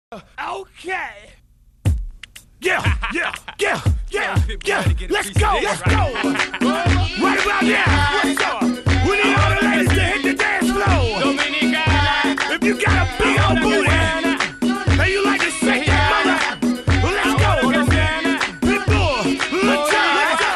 Okay. Yeah. Let's go. Right about now. What's up? We need all the ladies to hit the dance floor. Dominicana. If you got a big old booty and you like to shake that mother, well, let's go. Pitbull, let's go.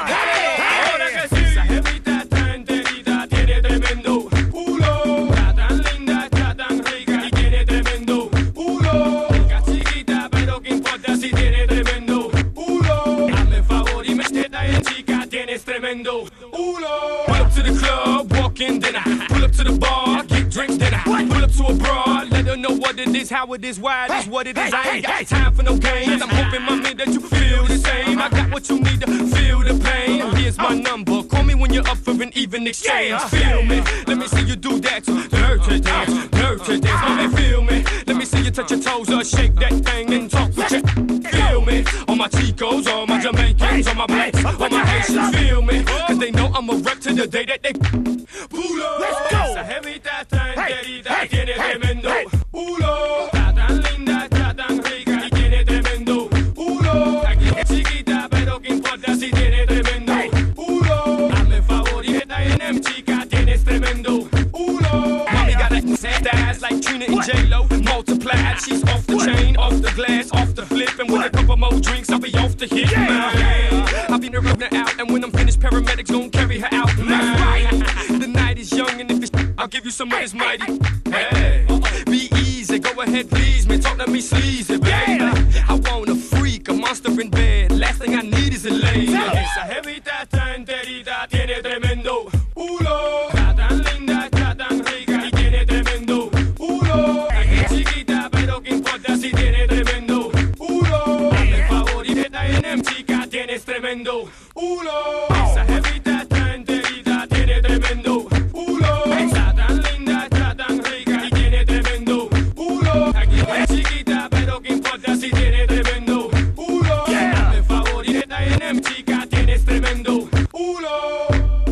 Ahora que sí, esa jevita está enterita, tiene tremendo culo. Está tan linda, está tan rica y tiene tremendo culo. Chica chiquita, pero qué importa si tiene tremendo culo. Hazme favor y me teta en chica, tienes tremendo culo. Pull up to the club, walk in, then I pull up to the bar, get drinks, then I pull up to a broad, let her know what it is, how it is, why it is, what it is. I ain't got time for no games. I'm hoping, mommy, that you feel the same. I got what you need to feel the pain. Here's my number. Call me when you're up for an even exchange. Feel me. Let me see you do that. Dirty dance, dirty dance. Mommy, feel me. Let me see you touch your toes or shake that thing and talk with you. Feel me. All my Chicos, all my Jamaicans, all my blacks, all my Haitians. Feel me. Cause they know I'm a rep to the day that they pull up. Let's go. Esa jevita está enterita, tiene tremendo culo. Está tan linda, está tan rica y tiene tremendo culo. Aquí es chiquita, pero qué importa si tiene tremendo culo. Hazme favor y esta NM chica, tienes tremendo culo. Mommy got that sad ass like Trina and J-Lo multiplied. She's off the chain, off the glass, off the flip, and with a couple more drinks, I'll be off the hit, man. I'll be rubbing her out, and when I'm finished, paramedics gon' carry her out, man. The night is young, and if it's I'll give you some of this mighty. Hey, be easy, go ahead, please, man. Talk to me sleazy, baby. I want a freak, a monster in bed. Last thing I need is a lady. Esa jevita está enterita, tiene tremendo culo. Está tan linda, está tan rica y tiene tremendo culo. Es chiquita, pero qué importa si tiene tremendo culo. Hazme favor y esta NM chica, tienes tremendo culo. Esa jevita está enterita, tiene tremendo culo. Está tan linda, está tan rica y tiene tremendo culo. Aquí es chiquita, pero qué importa si tiene tremendo culo. Hazme favor y esta NM chica, tienes tremendo culo.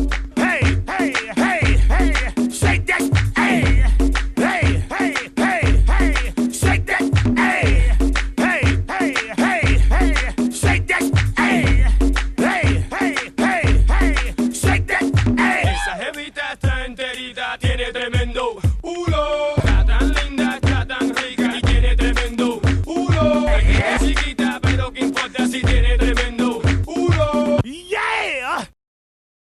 Hey, shake that. Hey, shake that. Hey, shake that. Hey, shake that. Hey. Esa jevita está